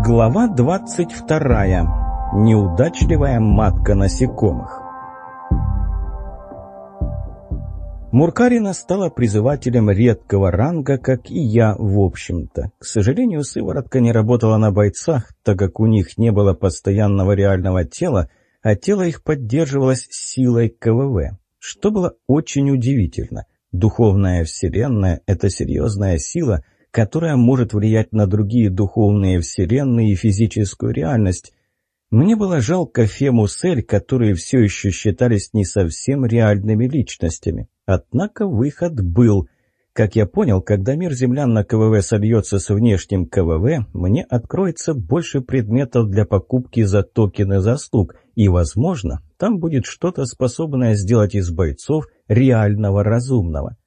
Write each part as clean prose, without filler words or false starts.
Глава 22. Неудачливая матка насекомых. Муркарина стала призывателем редкого ранга, как и я, в общем-то. К сожалению, сыворотка не работала на бойцах, так как у них не было постоянного реального тела, а тело их поддерживалось силой КВВ, что было очень удивительно. Духовная вселенная – это серьезная сила, которая может влиять на другие духовные вселенные и физическую реальность. Мне было жалко Фему с Эль, которые все еще считались не совсем реальными личностями. Однако выход был. Как я понял, когда мир землян на КВВ сольется с внешним КВВ, мне откроется больше предметов для покупки за токены заслуг, и, возможно, там будет что-то, способное сделать из бойцов реального разумного.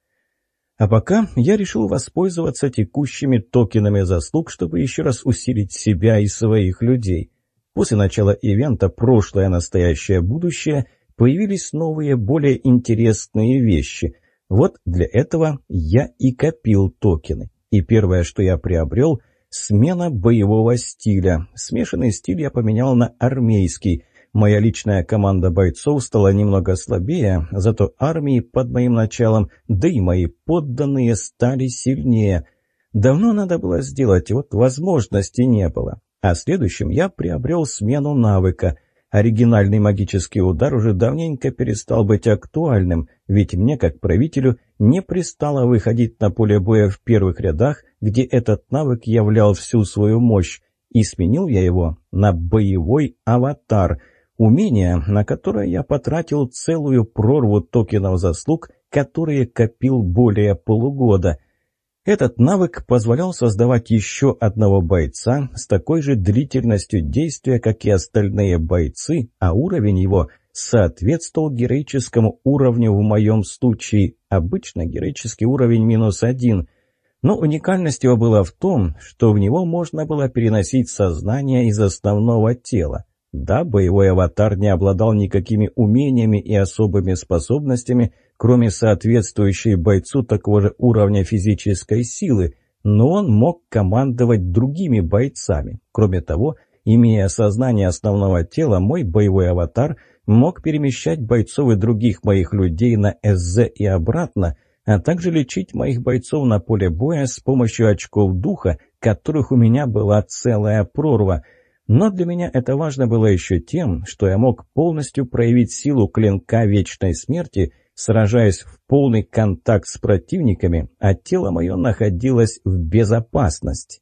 А пока я решил воспользоваться текущими токенами заслуг, чтобы еще раз усилить себя и своих людей. После начала ивента «Прошлое, настоящее, будущее» появились новые, более интересные вещи. Вот для этого я и копил токены. И первое, что я приобрел – смена боевого стиля. Смешанный стиль я поменял на армейский. Моя личная команда бойцов стала немного слабее, зато армии под моим началом, да и мои подданные стали сильнее. Давно надо было сделать, вот возможности не было. А следующим я приобрел смену навыка. Оригинальный магический удар уже давненько перестал быть актуальным, ведь мне, как правителю, не пристало выходить на поле боя в первых рядах, где этот навык являл всю свою мощь, и сменил я его на боевой аватар – умение, на которое я потратил целую прорву токенов заслуг, которые копил более полугода. Этот навык позволял создавать еще одного бойца с такой же длительностью действия, как и остальные бойцы, а уровень его соответствовал героическому уровню в моем случае, обычно героический уровень -1. Но уникальность его была в том, что в него можно было переносить сознание из основного тела. Да, боевой аватар не обладал никакими умениями и особыми способностями, кроме соответствующей бойцу такого же уровня физической силы, но он мог командовать другими бойцами. Кроме того, имея сознание основного тела, мой боевой аватар мог перемещать бойцов и других моих людей на СЗ и обратно, а также лечить моих бойцов на поле боя с помощью очков духа, которых у меня была целая прорва. Но для меня это важно было еще тем, что я мог полностью проявить силу клинка Вечной Смерти, сражаясь в полный контакт с противниками, а тело мое находилось в безопасности.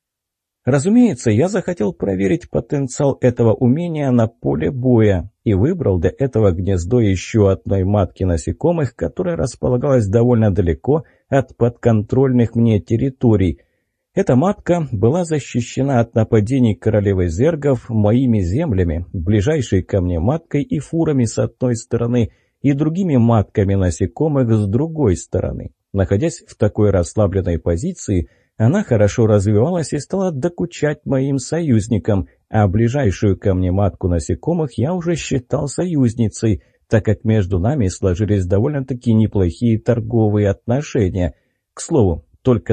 Разумеется, я захотел проверить потенциал этого умения на поле боя и выбрал для этого гнездо еще одной матки насекомых, которая располагалась довольно далеко от подконтрольных мне территорий. Эта матка была защищена от нападений королевы зергов моими землями, ближайшей ко мне маткой и фурами с одной стороны, и другими матками насекомых с другой стороны. Находясь в такой расслабленной позиции, она хорошо развивалась и стала докучать моим союзникам, а ближайшую ко мне матку насекомых я уже считал союзницей, так как между нами сложились довольно-таки неплохие торговые отношения. К слову, только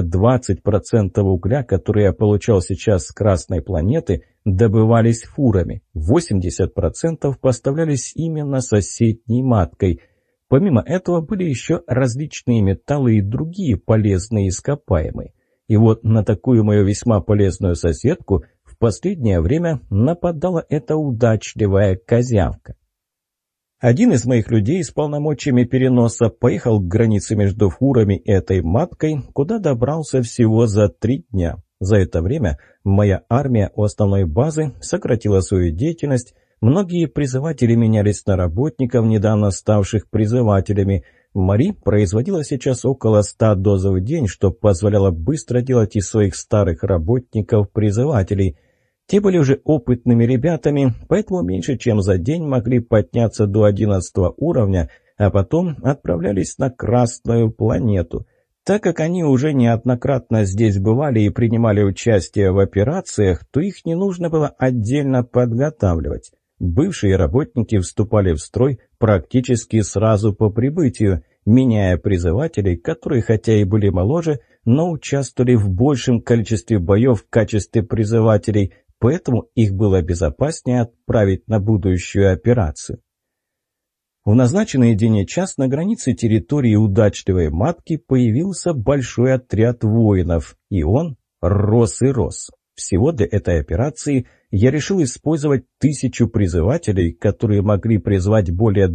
20% угля, который я получал сейчас с Красной планеты, добывались фурами. 80% поставлялись именно соседней маткой. Помимо этого были еще различные металлы и другие полезные ископаемые. И вот на такую мою весьма полезную соседку в последнее время нападала эта удачливая козявка. Один из моих людей с полномочиями переноса поехал к границе между фурами и этой маткой, куда добрался всего за 3 дня. За это время моя армия у основной базы сократила свою деятельность, многие призыватели менялись на работников, недавно ставших призывателями. Мари производила сейчас около 100 доз в день, что позволяло быстро делать из своих старых работников призывателей. Те были уже опытными ребятами, поэтому меньше чем за день могли подняться до 11 уровня, а потом отправлялись на Красную планету. Так как они уже неоднократно здесь бывали и принимали участие в операциях, то их не нужно было отдельно подготавливать. Бывшие работники вступали в строй практически сразу по прибытию, меняя призывателей, которые хотя и были моложе, но участвовали в большем количестве боев в качестве призывателей, поэтому их было безопаснее отправить на будущую операцию. В назначенный день и час на границе территории удачливой матки появился большой отряд воинов, и он рос и рос. Всего для этой операции я решил использовать 1000 призывателей, которые могли призвать более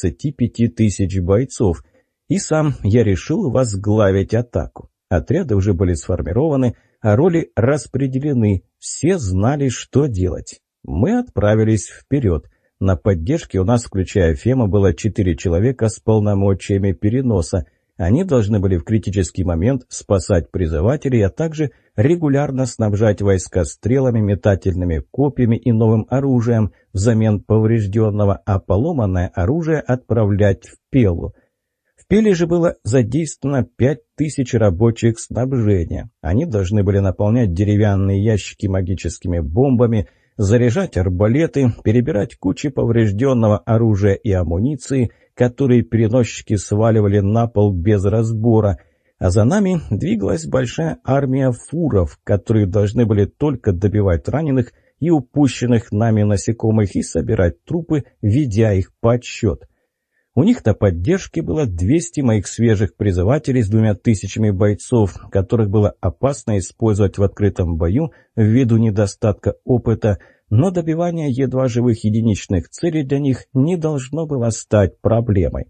25 тысяч бойцов, и сам я решил возглавить атаку. Отряды уже были сформированы, а роли распределены, все знали, что делать. Мы отправились вперед. На поддержке у нас, включая Фема, было 4 человека с полномочиями переноса. Они должны были в критический момент спасать призывателей, а также регулярно снабжать войска стрелами, метательными копьями и новым оружием взамен поврежденного, а поломанное оружие отправлять в Пелу. В Пеле же было задействовано 5000 рабочих снабжения. Они должны были наполнять деревянные ящики магическими бомбами, заряжать арбалеты, перебирать кучи поврежденного оружия и амуниции, которые переносчики сваливали на пол без разбора, а за нами двигалась большая армия фуров, которые должны были только добивать раненых и упущенных нами насекомых и собирать трупы, ведя их подсчет. У них на поддержке было 200 моих свежих призывателей с 2000 бойцов, которых было опасно использовать в открытом бою ввиду недостатка опыта, но добивание едва живых единичных целей для них не должно было стать проблемой.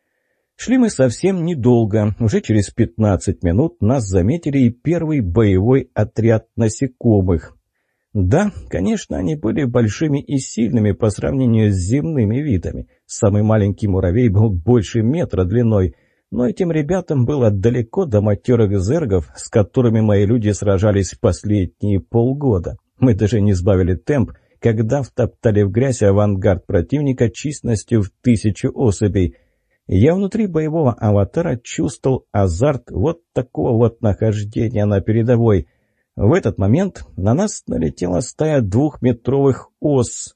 Шли мы совсем недолго, уже через 15 минут нас заметили и первый боевой отряд насекомых. Да, конечно, они были большими и сильными по сравнению с земными видами. Самый маленький муравей был больше метра длиной, но этим ребятам было далеко до матерых зергов, с которыми мои люди сражались последние полгода. Мы даже не сбавили темп, когда втоптали в грязь авангард противника численностью в 1000 особей. Я внутри боевого аватара чувствовал азарт вот такого вот нахождения на передовой. В этот момент на нас налетела стая 2-метровых ос.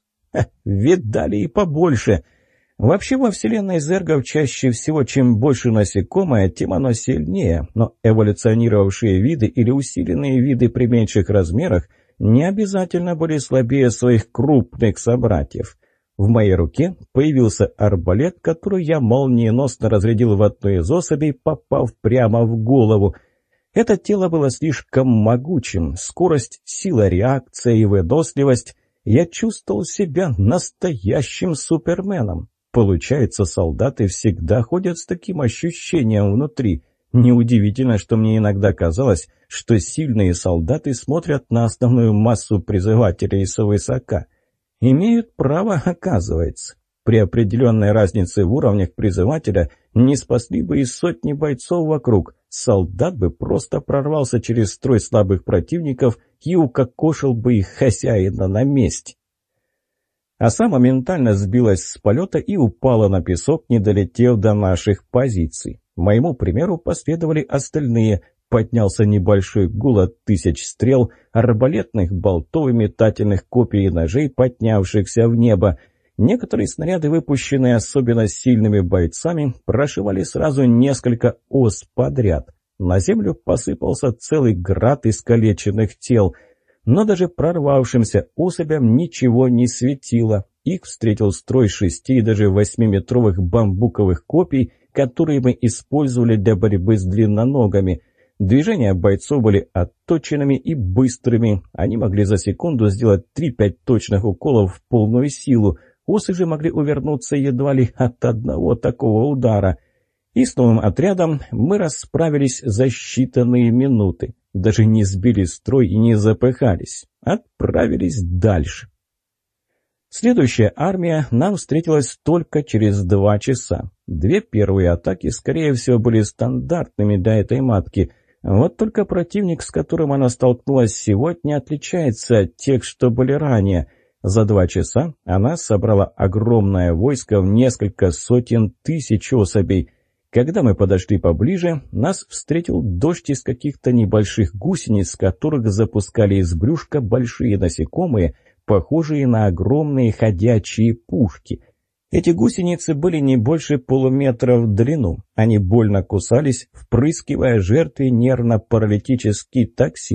Видали и побольше. Вообще во вселенной зергов чаще всего чем больше насекомое, тем оно сильнее, но эволюционировавшие виды или усиленные виды при меньших размерах не обязательно были слабее своих крупных собратьев. В моей руке появился арбалет, который я молниеносно разрядил в одну из особей, попав прямо в голову. Это тело было слишком могучим, скорость, сила, реакция и выносливость. Я чувствовал себя настоящим суперменом. Получается, солдаты всегда ходят с таким ощущением внутри. Неудивительно, что мне иногда казалось, что сильные солдаты смотрят на основную массу призывателей свысока. Имеют право, оказывается. При определенной разнице в уровнях призывателя не спасли бы и сотни бойцов вокруг. Солдат бы просто прорвался через строй слабых противников и укокошил бы их хозяина на месте. Оса моментально сбилась с полета и упала на песок, не долетев до наших позиций. Моему примеру последовали остальные. Поднялся небольшой гул от 1000 стрел, арбалетных болтов и метательных копий и ножей, поднявшихся в небо. Некоторые снаряды, выпущенные особенно сильными бойцами, прошивали сразу несколько ос подряд. На землю посыпался целый град искалеченных тел. Но даже прорвавшимся особям ничего не светило. Их встретил строй 6 и даже 8-метровых бамбуковых копий, которые мы использовали для борьбы с длинноногами. Движения бойцов были отточенными и быстрыми. Они могли за секунду сделать 3-5 точных уколов в полную силу. Осы же могли увернуться едва ли от одного такого удара. И с новым отрядом мы расправились за считанные минуты. Даже не сбили строй и не запыхались. Отправились дальше. Следующая армия нам встретилась только через 2 часа. 2 первые атаки, скорее всего, были стандартными для этой матки. Вот только противник, с которым она столкнулась сегодня, отличается от тех, что были ранее. За 2 часа она собрала огромное войско в несколько сотен тысяч особей. Когда мы подошли поближе, нас встретил дождь из каких-то небольших гусениц, с которых запускали из брюшка большие насекомые, похожие на огромные ходячие пушки. Эти гусеницы были не больше полуметра в длину. Они больно кусались, впрыскивая жертве нервно-паралитический токсин.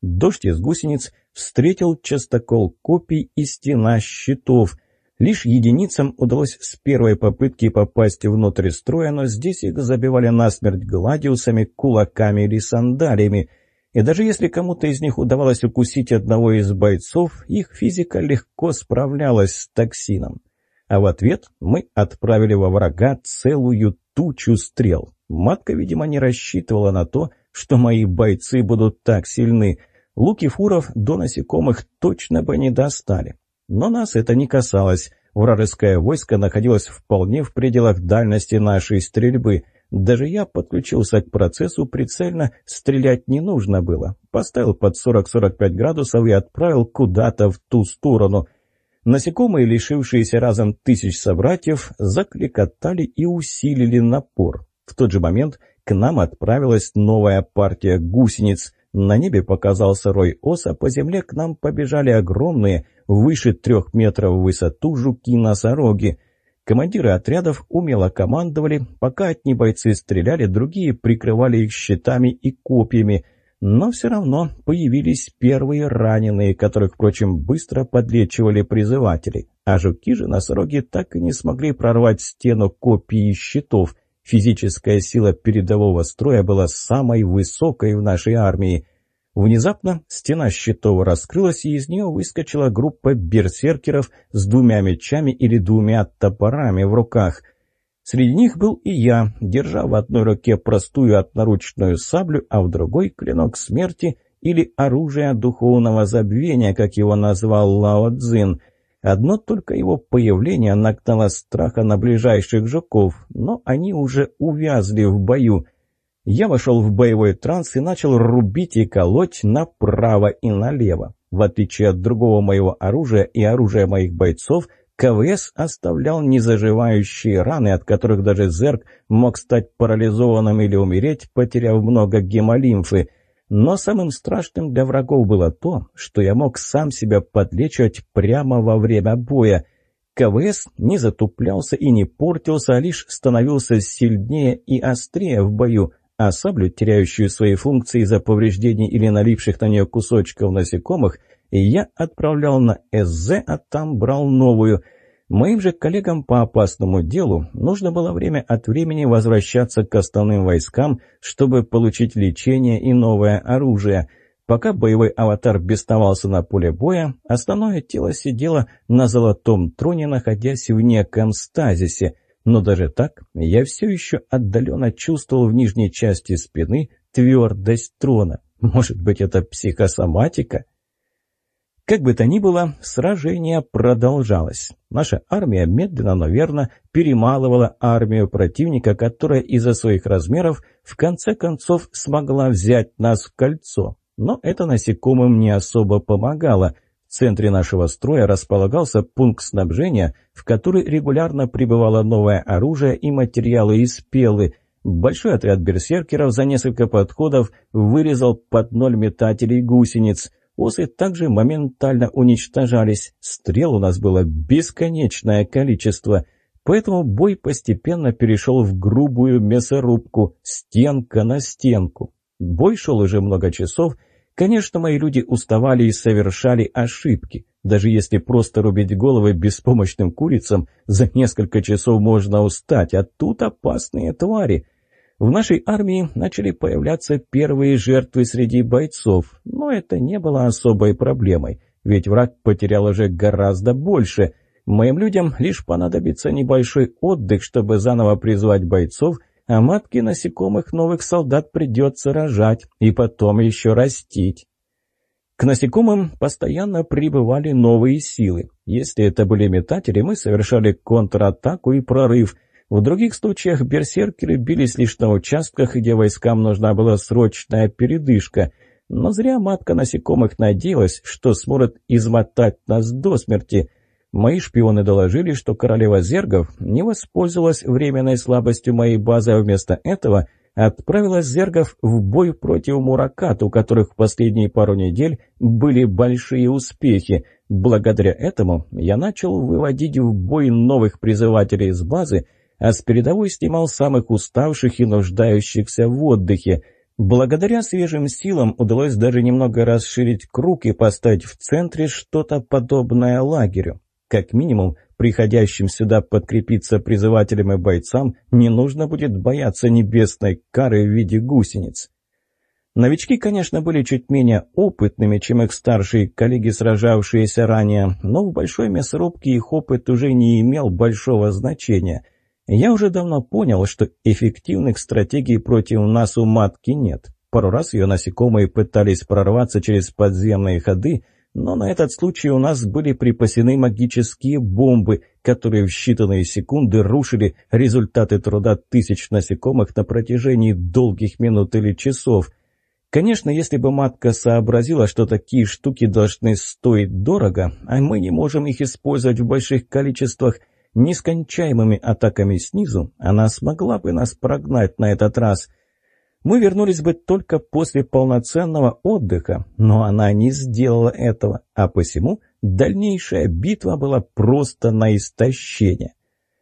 Дождь из гусениц встретил частокол копий и стена щитов. Лишь единицам удалось с первой попытки попасть внутрь строя, но здесь их забивали насмерть гладиусами, кулаками или сандалиями. И даже если кому-то из них удавалось укусить одного из бойцов, их физика легко справлялась с токсином. А в ответ мы отправили во врага целую тучу стрел. Матка, видимо, не рассчитывала на то, что мои бойцы будут так сильны. Луки фуров до насекомых точно бы не достали. Но нас это не касалось. Вражеское войско находилось вполне в пределах дальности нашей стрельбы. Даже я подключился к процессу прицельно, стрелять не нужно было. Поставил под 40-45 градусов и отправил куда-то в ту сторону. Насекомые, лишившиеся разом тысяч собратьев, закликотали и усилили напор. В тот же момент к нам отправилась новая партия гусениц. На небе показался рой ос, а по земле к нам побежали огромные, выше 3 метров в высоту жуки-носороги. Командиры отрядов умело командовали, пока одни бойцы стреляли, другие прикрывали их щитами и копьями. Но все равно появились первые раненые, которых, впрочем, быстро подлечивали призыватели. А жуки же носороги так и не смогли прорвать стену копий и щитов. Физическая сила передового строя была самой высокой в нашей армии. Внезапно стена щитов раскрылась, и из нее выскочила группа берсеркеров с 2 мечами или 2 топорами в руках. Среди них был и я, держа в одной руке простую одноручную саблю, а в другой — клинок смерти или оружие духовного забвения, как его назвал Лао Цзин. Одно только его появление нагнало страха на ближайших жуков, но они уже увязли в бою. Я вошел в боевой транс и начал рубить и колоть направо и налево. В отличие от другого моего оружия и оружия моих бойцов, КВС оставлял незаживающие раны, от которых даже зерк мог стать парализованным или умереть, потеряв много гемолимфы. Но самым страшным для врагов было то, что я мог сам себя подлечивать прямо во время боя. КВС не затуплялся и не портился, а лишь становился сильнее и острее в бою, а саблю, теряющую свои функции из-за повреждений или налипших на нее кусочков насекомых, я отправлял на СЗ, а там брал новую. Моим же коллегам по опасному делу нужно было время от времени возвращаться к основным войскам, чтобы получить лечение и новое оружие. Пока боевой аватар бесновался на поле боя, основное тело сидело на золотом троне, находясь в неком стазисе. Но даже так я все еще отдаленно чувствовал в нижней части спины твердость трона. Может быть, это психосоматика? Как бы то ни было, сражение продолжалось. Наша армия медленно, но верно перемалывала армию противника, которая из-за своих размеров в конце концов смогла взять нас в кольцо. Но это насекомым не особо помогало. В центре нашего строя располагался пункт снабжения, в который регулярно прибывало новое оружие и материалы из пелы. Большой отряд берсеркеров за несколько подходов вырезал под 0 метателей гусениц. Осы также моментально уничтожались. Стрел у нас было бесконечное количество. Поэтому бой постепенно перешел в грубую мясорубку, стенка на стенку. Бой шел уже много часов. Конечно, мои люди уставали и совершали ошибки. Даже если просто рубить головы беспомощным курицам, за несколько часов можно устать, а тут опасные твари. В нашей армии начали появляться первые жертвы среди бойцов, но это не было особой проблемой, ведь враг потерял уже гораздо больше. Моим людям лишь понадобится небольшой отдых, чтобы заново призвать бойцов, а матки насекомых новых солдат придется рожать и потом еще растить. К насекомым постоянно прибывали новые силы. Если это были метатели, мы совершали контратаку и прорыв. В других случаях берсеркеры бились лишь на участках, где войскам нужна была срочная передышка. Но зря матка насекомых надеялась, что сможет измотать нас до смерти. Мои шпионы доложили, что королева зергов не воспользовалась временной слабостью моей базы, а вместо этого отправила зергов в бой против Муракат, у которых в последние пару недель были большие успехи. Благодаря этому я начал выводить в бой новых призывателей из базы, а с передовой снимал самых уставших и нуждающихся в отдыхе. Благодаря свежим силам удалось даже немного расширить круг и поставить в центре что-то подобное лагерю. Как минимум, приходящим сюда подкрепиться призывателям и бойцам не нужно будет бояться небесной кары в виде гусениц. Новички, конечно, были чуть менее опытными, чем их старшие коллеги, сражавшиеся ранее, но в большой мясорубке их опыт уже не имел большого значения. Я уже давно понял, что эффективных стратегий против нас у матки нет. Пару раз ее насекомые пытались прорваться через подземные ходы, но на этот случай у нас были припасены магические бомбы, которые в считанные секунды рушили результаты труда тысяч насекомых на протяжении долгих минут или часов. Конечно, если бы матка сообразила, что такие штуки должны стоить дорого, а мы не можем их использовать в больших количествах, нескончаемыми атаками снизу, она смогла бы нас прогнать на этот раз. Мы вернулись бы только после полноценного отдыха, но она не сделала этого, а посему дальнейшая битва была просто на истощение.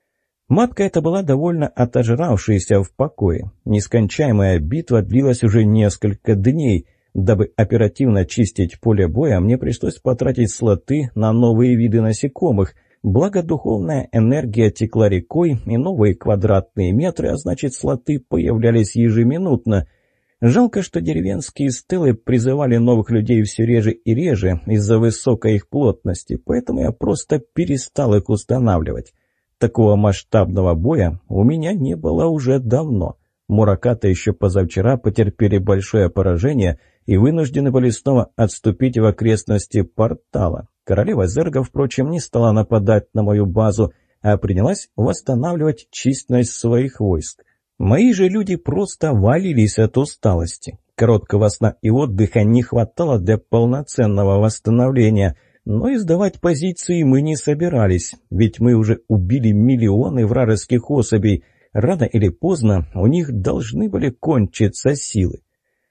Матка эта была довольно отожравшаяся в покое. Нескончаемая битва длилась уже несколько дней. Дабы оперативно чистить поле боя, мне пришлось потратить слоты на новые виды насекомых. Благо духовная энергия текла рекой, и новые квадратные метры, а значит слоты появлялись ежеминутно. Жалко, что деревенские стелы призывали новых людей все реже и реже из-за высокой их плотности, поэтому я просто перестал их устанавливать. Такого масштабного боя у меня не было уже давно. Мураката еще позавчера потерпели большое поражение и вынуждены были снова отступить в окрестности портала. Королева Зерга, впрочем, не стала нападать на мою базу, а принялась восстанавливать численность своих войск. Мои же люди просто валились от усталости. Короткого сна и отдыха не хватало для полноценного восстановления, но и сдавать позиции мы не собирались, ведь мы уже убили миллионы вражеских особей. Рано или поздно у них должны были кончиться силы.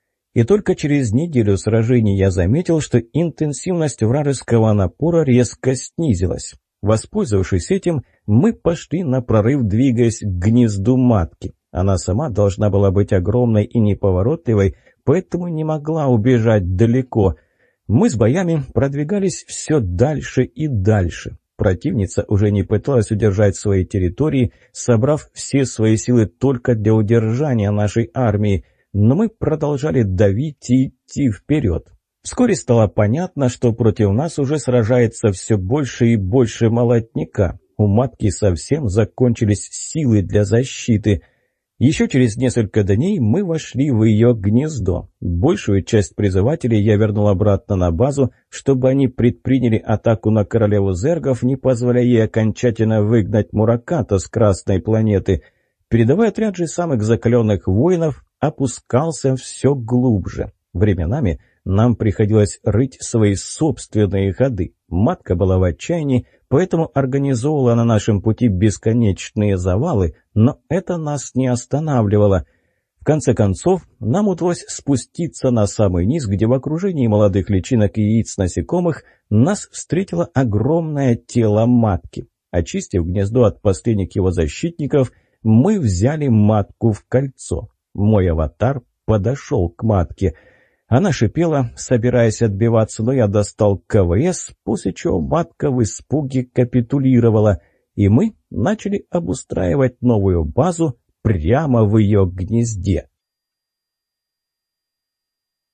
И только через неделю сражений я заметил, что интенсивность вражеского напора резко снизилась. Воспользовавшись этим, мы пошли на прорыв, двигаясь к гнезду матки. Она сама должна была быть огромной и неповоротливой, поэтому не могла убежать далеко. Мы с боями продвигались все дальше и дальше. Противница уже не пыталась удержать свои территории, собрав все свои силы только для удержания нашей армии, но мы продолжали давить и идти вперед. Вскоре стало понятно, что против нас уже сражается все больше и больше молотника. У матки совсем закончились силы для защиты. Еще через несколько дней мы вошли в ее гнездо. Большую часть призывателей я вернул обратно на базу, чтобы они предприняли атаку на королеву зергов, не позволяя ей окончательно выгнать Мураката с Красной планеты. Передовой отряд же самых закаленных воинов опускался все глубже. Временами нам приходилось рыть свои собственные ходы. Матка была в отчаянии, поэтому организовывала на нашем пути бесконечные завалы, но это нас не останавливало. В конце концов, нам удалось спуститься на самый низ, где в окружении молодых личинок и яиц насекомых нас встретило огромное тело матки. Очистив гнездо от последних его защитников, мы взяли матку в кольцо. Мой аватар подошел к матке. Она шипела, собираясь отбиваться, но я достал КВС, после чего матка в испуге капитулировала, и мы начали обустраивать новую базу прямо в ее гнезде.